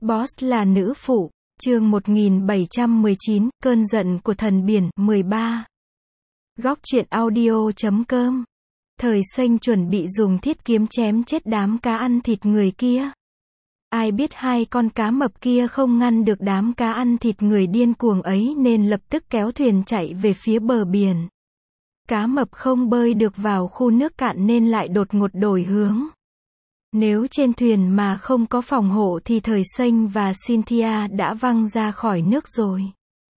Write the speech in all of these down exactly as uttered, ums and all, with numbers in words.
Boss là nữ phụ. Chương một nghìn bảy trăm mười chín, cơn giận của thần biển, mười ba. Góc truyện audio chấm com. Thời Xanh chuẩn bị dùng thiết kiếm chém chết đám cá ăn thịt người kia. Ai biết hai con cá mập kia không ngăn được đám cá ăn thịt người điên cuồng ấy nên lập tức kéo thuyền chạy về phía bờ biển. Cá mập không bơi được vào khu nước cạn nên lại đột ngột đổi hướng. Nếu trên thuyền mà không có phòng hộ thì Thời Xanh và Cynthia đã văng ra khỏi nước rồi.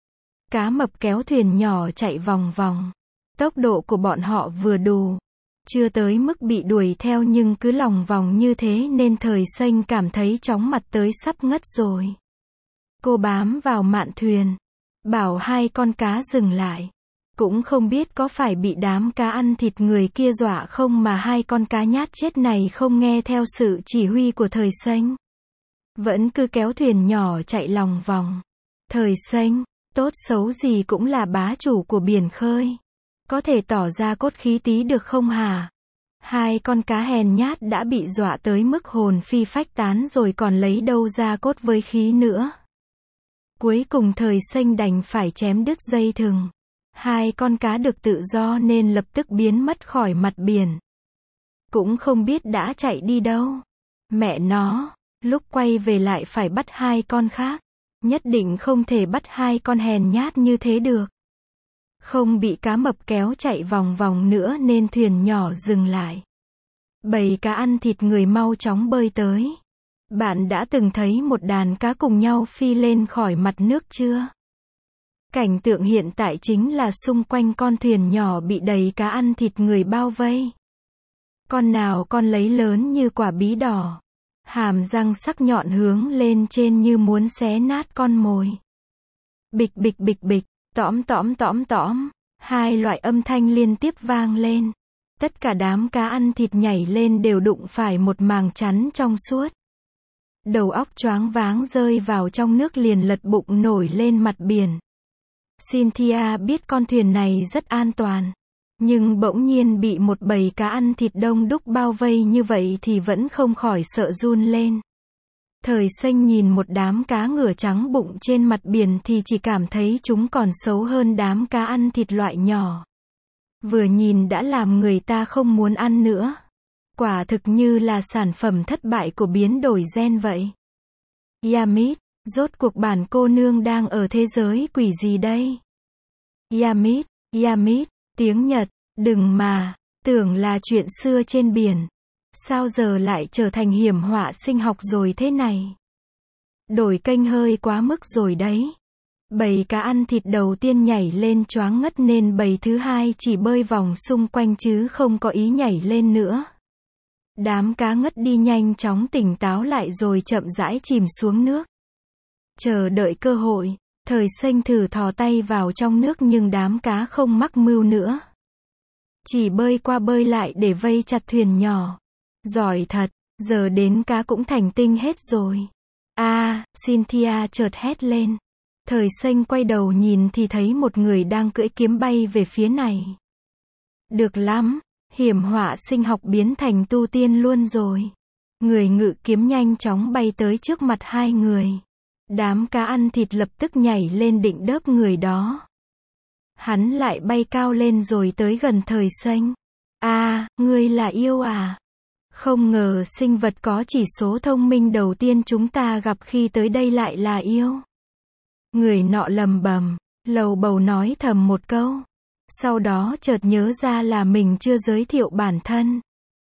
Cá mập kéo thuyền nhỏ chạy vòng vòng. Tốc độ của bọn họ vừa đủ. Chưa tới mức bị đuổi theo nhưng cứ lòng vòng như thế nên Thời Xanh cảm thấy chóng mặt tới sắp ngất rồi. Cô bám vào mạn thuyền. Bảo hai con cá dừng lại. Cũng không biết có phải bị đám cá ăn thịt người kia dọa không mà hai con cá nhát chết này không nghe theo sự chỉ huy của Thời Xanh. Vẫn cứ kéo thuyền nhỏ chạy lòng vòng. Thời Xanh, tốt xấu gì cũng là bá chủ của biển khơi. Có thể tỏ ra cốt khí tí được không hả? Hai con cá hèn nhát đã bị dọa tới mức hồn phi phách tán rồi còn lấy đâu ra cốt với khí nữa. Cuối cùng Thời Xanh đành phải chém đứt dây thừng. Hai con cá được tự do nên lập tức biến mất khỏi mặt biển. Cũng không biết đã chạy đi đâu. Mẹ nó, lúc quay về lại phải bắt hai con khác. Nhất định không thể bắt hai con hèn nhát như thế được. Không bị cá mập kéo chạy vòng vòng nữa nên thuyền nhỏ dừng lại. Bầy cá ăn thịt người mau chóng bơi tới. Bạn đã từng thấy một đàn cá cùng nhau phi lên khỏi mặt nước chưa? Cảnh tượng hiện tại chính là xung quanh con thuyền nhỏ bị đầy cá ăn thịt người bao vây. Con nào con lấy lớn như quả bí đỏ. Hàm răng sắc nhọn hướng lên trên như muốn xé nát con mồi. Bịch bịch bịch bịch, tõm tõm tõm tõm. Hai loại âm thanh liên tiếp vang lên. Tất cả đám cá ăn thịt nhảy lên đều đụng phải một màng chắn trong suốt. Đầu óc choáng váng rơi vào trong nước liền lật bụng nổi lên mặt biển. Cynthia biết con thuyền này rất an toàn. Nhưng bỗng nhiên bị một bầy cá ăn thịt đông đúc bao vây như vậy thì vẫn không khỏi sợ run lên. Thời Xanh nhìn một đám cá ngửa trắng bụng trên mặt biển thì chỉ cảm thấy chúng còn xấu hơn đám cá ăn thịt loại nhỏ. Vừa nhìn đã làm người ta không muốn ăn nữa. Quả thực như là sản phẩm thất bại của biến đổi gen vậy. Yamit, rốt cuộc bản cô nương đang ở thế giới quỷ gì đây? Yamit, Yamit, tiếng Nhật, đừng mà, tưởng là chuyện xưa trên biển. Sao giờ lại trở thành hiểm họa sinh học rồi thế này? Đổi kênh hơi quá mức rồi đấy. Bầy cá ăn thịt đầu tiên nhảy lên choáng ngất nên bầy thứ hai chỉ bơi vòng xung quanh chứ không có ý nhảy lên nữa. Đám cá ngất đi nhanh chóng tỉnh táo lại rồi chậm rãi chìm xuống nước. Chờ đợi cơ hội, Thời Xanh thử thò tay vào trong nước nhưng đám cá không mắc mưu nữa. Chỉ bơi qua bơi lại để vây chặt thuyền nhỏ. Giỏi thật, giờ đến cá cũng thành tinh hết rồi. À, Cynthia chợt hét lên. Thời Xanh quay đầu nhìn thì thấy một người đang cưỡi kiếm bay về phía này. Được lắm, hiểm họa sinh học biến thành tu tiên luôn rồi. Người ngự kiếm nhanh chóng bay tới trước mặt hai người. Đám cá ăn thịt lập tức nhảy lên định đớp người đó. Hắn lại bay cao lên rồi tới gần Thời Xanh. À, ngươi là yêu à? Không ngờ sinh vật có chỉ số thông minh đầu tiên chúng ta gặp khi tới đây lại là yêu. Người nọ lầm bầm, lầu bầu nói thầm một câu. Sau đó chợt nhớ ra là mình chưa giới thiệu bản thân.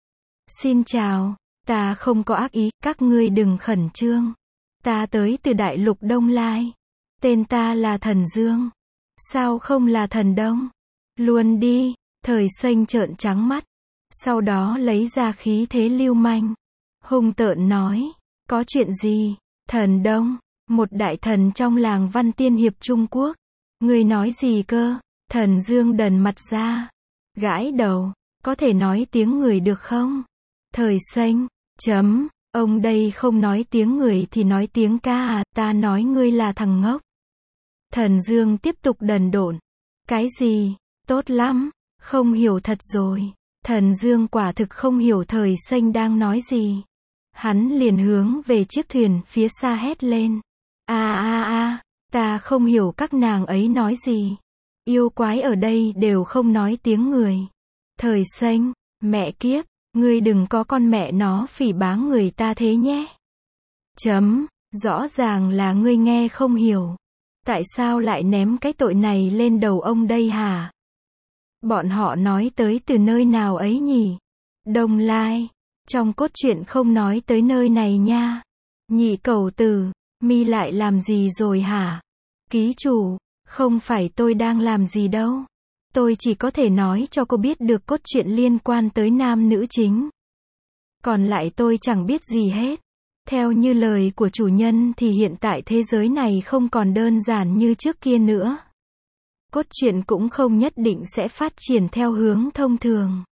Xin chào, ta không có ác ý, các ngươi đừng khẩn trương. Ta tới từ đại lục Đông Lai. Tên ta là Thần Dương. Sao không là Thần Đông? Luôn đi, Thời Xanh trợn trắng mắt. Sau đó lấy ra khí thế lưu manh. Hung tợn nói, có chuyện gì? Thần Đông, một đại thần trong làng Văn Tiên Hiệp Trung Quốc. Ngươi nói gì cơ? Thần Dương đần mặt ra. Gãi đầu, có thể nói tiếng người được không? Thời Xanh, chấm, ông đây không nói tiếng người thì nói tiếng ca à, ta nói ngươi là thằng ngốc. Thần Dương tiếp tục đần độn. Cái gì? Tốt lắm, không hiểu thật rồi. Thần Dương quả thực không hiểu Thời Xanh đang nói gì. Hắn liền hướng về chiếc thuyền phía xa hét lên. A a a, ta không hiểu các nàng ấy nói gì. Yêu quái ở đây đều không nói tiếng người. Thời xanh, mẹ kiếp, ngươi đừng có con mẹ nó phỉ báng người ta thế nhé. Chấm, rõ ràng là ngươi nghe không hiểu. Tại sao lại ném cái tội này lên đầu ông đây hả? Bọn họ nói tới từ nơi nào ấy nhỉ? Đông Lai, trong cốt truyện không nói tới nơi này nha. Nhị cẩu tử, mi lại làm gì rồi hả? Ký chủ, không phải tôi đang làm gì đâu. Tôi chỉ có thể nói cho cô biết được cốt truyện liên quan tới nam nữ chính. Còn lại tôi chẳng biết gì hết. Theo như lời của chủ nhân thì hiện tại thế giới này không còn đơn giản như trước kia nữa. Cốt truyện cũng không nhất định sẽ phát triển theo hướng thông thường.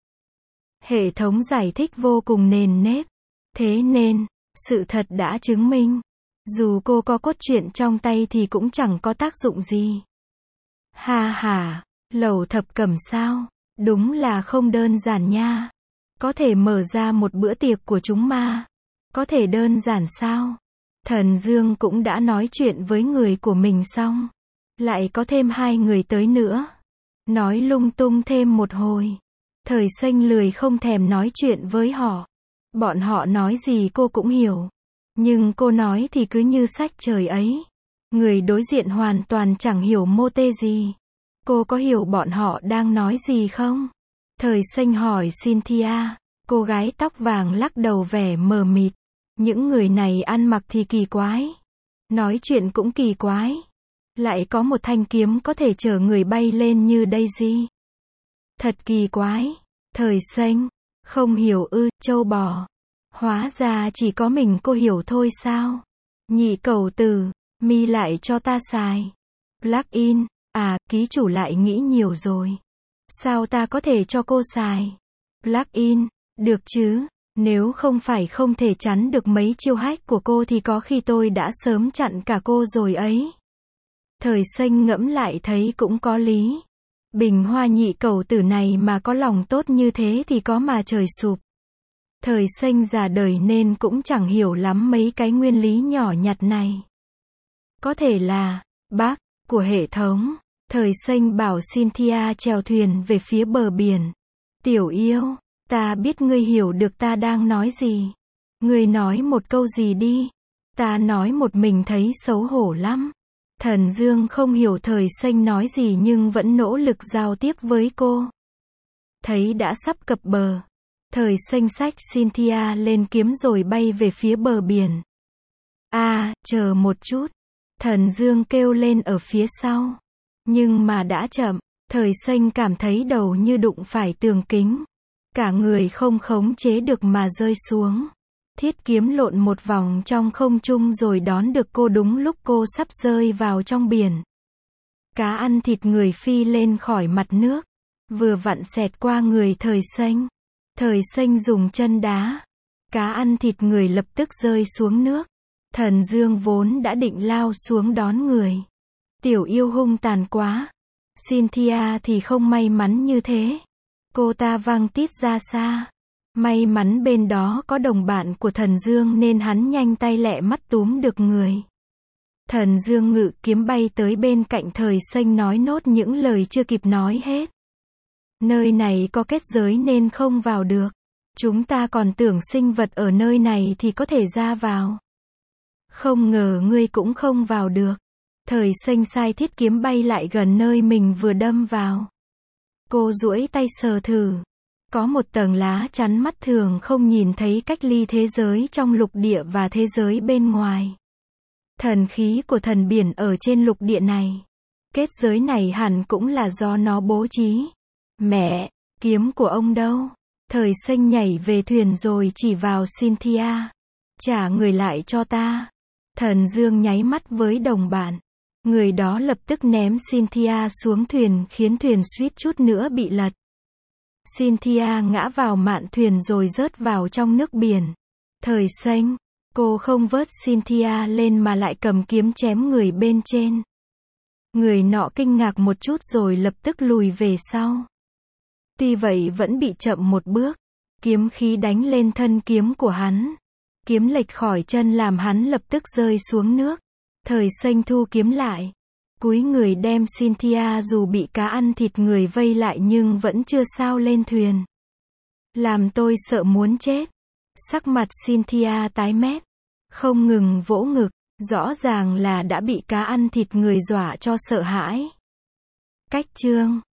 Hệ thống giải thích vô cùng nền nếp. Thế nên, sự thật đã chứng minh, dù cô có cốt truyện trong tay thì cũng chẳng có tác dụng gì. Ha ha, lẩu thập cẩm sao? Đúng là không đơn giản nha. Có thể mở ra một bữa tiệc của chúng ma. Có thể đơn giản sao? Thần Dương cũng đã nói chuyện với người của mình xong. Lại có thêm hai người tới nữa. Nói lung tung thêm một hồi. Thời xanh lười không thèm nói chuyện với họ. Bọn họ nói gì cô cũng hiểu. Nhưng cô nói thì cứ như sách trời ấy. Người đối diện hoàn toàn chẳng hiểu mô tê gì. Cô có hiểu bọn họ đang nói gì không? Thời xanh hỏi Cynthia. Cô gái tóc vàng lắc đầu vẻ mờ mịt. Những người này ăn mặc thì kỳ quái. Nói chuyện cũng kỳ quái. Lại có một thanh kiếm có thể chở người bay lên như Daisy. Thật kỳ quái. Thời xanh. Không hiểu ư, châu bò. Hóa ra chỉ có mình cô hiểu thôi sao? Nhị cẩu tử, mi lại cho ta xài. Plug-in, à, ký chủ lại nghĩ nhiều rồi. Sao ta có thể cho cô xài? Plug-in, được chứ, nếu không phải không thể chắn được mấy chiêu hack của cô thì có khi tôi đã sớm chặn cả cô rồi ấy. Thời xanh ngẫm lại thấy cũng có lý. Bình hoa nhị cẩu tử này mà có lòng tốt như thế thì có mà trời sụp. Thời xanh già đời nên cũng chẳng hiểu lắm mấy cái nguyên lý nhỏ nhặt này. Có thể là bug của hệ thống. Thời xanh bảo Cynthia chèo thuyền về phía bờ biển. Tiểu yêu, ta biết ngươi hiểu được ta đang nói gì. Ngươi nói một câu gì đi. Ta nói một mình thấy xấu hổ lắm. Thần Dương không hiểu thời xanh nói gì nhưng vẫn nỗ lực giao tiếp với cô. Thấy đã sắp cập bờ. Thời xanh xách Cynthia lên kiếm rồi bay về phía bờ biển. À, chờ một chút. Thần Dương kêu lên ở phía sau. Nhưng mà đã chậm. Thời xanh cảm thấy đầu như đụng phải tường kính. Cả người không khống chế được mà rơi xuống. Thiết kiếm lộn một vòng trong không trung rồi đón được cô đúng lúc cô sắp rơi vào trong biển. Cá ăn thịt người phi lên khỏi mặt nước. Vừa vặn xẹt qua người thời xanh. Thời xanh dùng chân đá. Cá ăn thịt người lập tức rơi xuống nước. Thần Dương vốn đã định lao xuống đón người. Tiểu yêu hung tàn quá. Cynthia thì không may mắn như thế. Cô ta văng tít ra xa. May mắn bên đó có đồng bạn của Thần Dương nên hắn nhanh tay lẹ mắt túm được người. Thần Dương ngự kiếm bay tới bên cạnh thời xanh nói nốt những lời chưa kịp nói hết. Nơi này có kết giới nên không vào được. Chúng ta còn tưởng sinh vật ở nơi này thì có thể ra vào. Không ngờ ngươi cũng không vào được. Thời xanh sai thiết kiếm bay lại gần nơi mình vừa đâm vào. Cô duỗi tay sờ thử. Có một tầng lá chắn mắt thường không nhìn thấy cách ly thế giới trong lục địa và thế giới bên ngoài. Thần khí của thần biển ở trên lục địa này. Kết giới này hẳn cũng là do nó bố trí. Mẹ, kiếm của ông đâu? Thời xanh nhảy về thuyền rồi chỉ vào Cynthia. Trả người lại cho ta. Thần Dương nháy mắt với đồng bạn. Người đó lập tức ném Cynthia xuống thuyền khiến thuyền suýt chút nữa bị lật. Cynthia ngã vào mạn thuyền rồi rớt vào trong nước biển. Thời xanh, cô không vớt Cynthia lên mà lại cầm kiếm chém người bên trên. Người nọ kinh ngạc một chút rồi lập tức lùi về sau. Tuy vậy vẫn bị chậm một bước. Kiếm khí đánh lên thân kiếm của hắn. Kiếm lệch khỏi chân làm hắn lập tức rơi xuống nước. Thời xanh thu kiếm lại. Cúi người đem Cynthia dù bị cá ăn thịt người vây lại nhưng vẫn chưa sao lên thuyền. Làm tôi sợ muốn chết. Sắc mặt Cynthia tái mét. Không ngừng vỗ ngực. Rõ ràng là đã bị cá ăn thịt người dọa cho sợ hãi. Cách chương